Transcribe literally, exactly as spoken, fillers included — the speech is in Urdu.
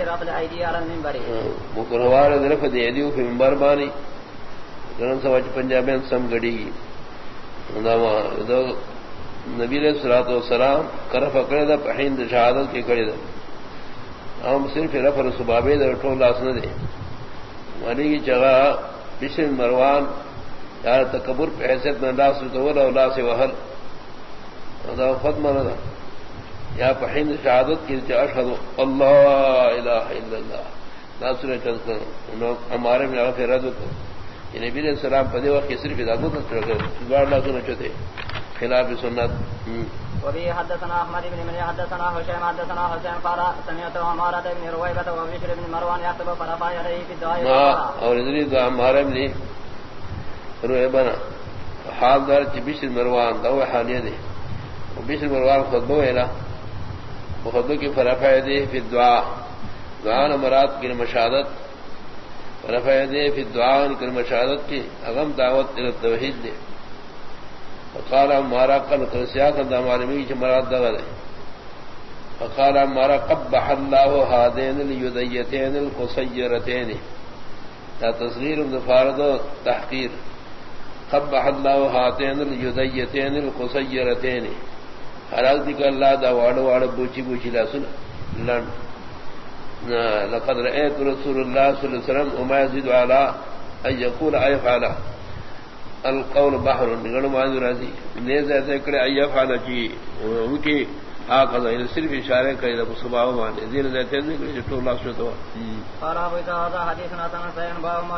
رفع الايدي على المنبر مکروار رفع ایدیو فی منبر بانی گرن سواج پنجابین سم گڑی نبی علیہ الصلوۃ والسلام کرف کرے دا پہین شہادت کی کرے دا ہم صرف رفع سبابے دا ٹول لاس نہ دے مانی کی جگہ بشر مروان یار تکبر پہ حیثیت میں لاس تو اور لاس وحل دا خود مردا یا پہین شہادت کی اشہد اللہ الہ الا اللہ ناصر چل کر ہمارے میں آخر رد کو نبی علیہ السلام پدے وقت صرف ادابت بار لا سنت تھے خلاف سنت. وبه حدثنا احمد بن مني حدثنا هشام حدثنا حسين قال سمعت عمارة بن رويبة وبشر بن مروان يخطب فرفع يديه في الدعاء اور ادری دعا عمارة بن رويبة حال دار بشر مروان دعوة حالية دي وبشر مروان خطبه الى وخطبه کی فرفع يديه في الدعاء دعاء مراد کی مشاہدت فرفع يديه في الدعاء کی مشاہدت کی اغم دعوت الى التوحید دے فقال ہمارا قل قرسیا کا دامارمی کی مراد دغل ہے فقال ہمارا قبح اللہ هذين اليديتين القصيرتين تا تصغیر مفارد و تحقیر قبح اللہ هاتين اليديتين القصيرتين حلاق دی کہ اللہ دا واڑ واڑ بوچی بوچی لا سن لن لقد رأيت رسول الله صلى الله عليه وسلم وما يزيد على ان يقول ايفعل القول بحر نگڑ ماندو راضی نیز ایسے کرے ایف حالا چی ان کی آقضا صرف اشارے کرے دا صباح مانے زیر ذاتین نکلے جو ٹول لاکھ شدوا قال ابو تعالی حدیثنا تنسین باو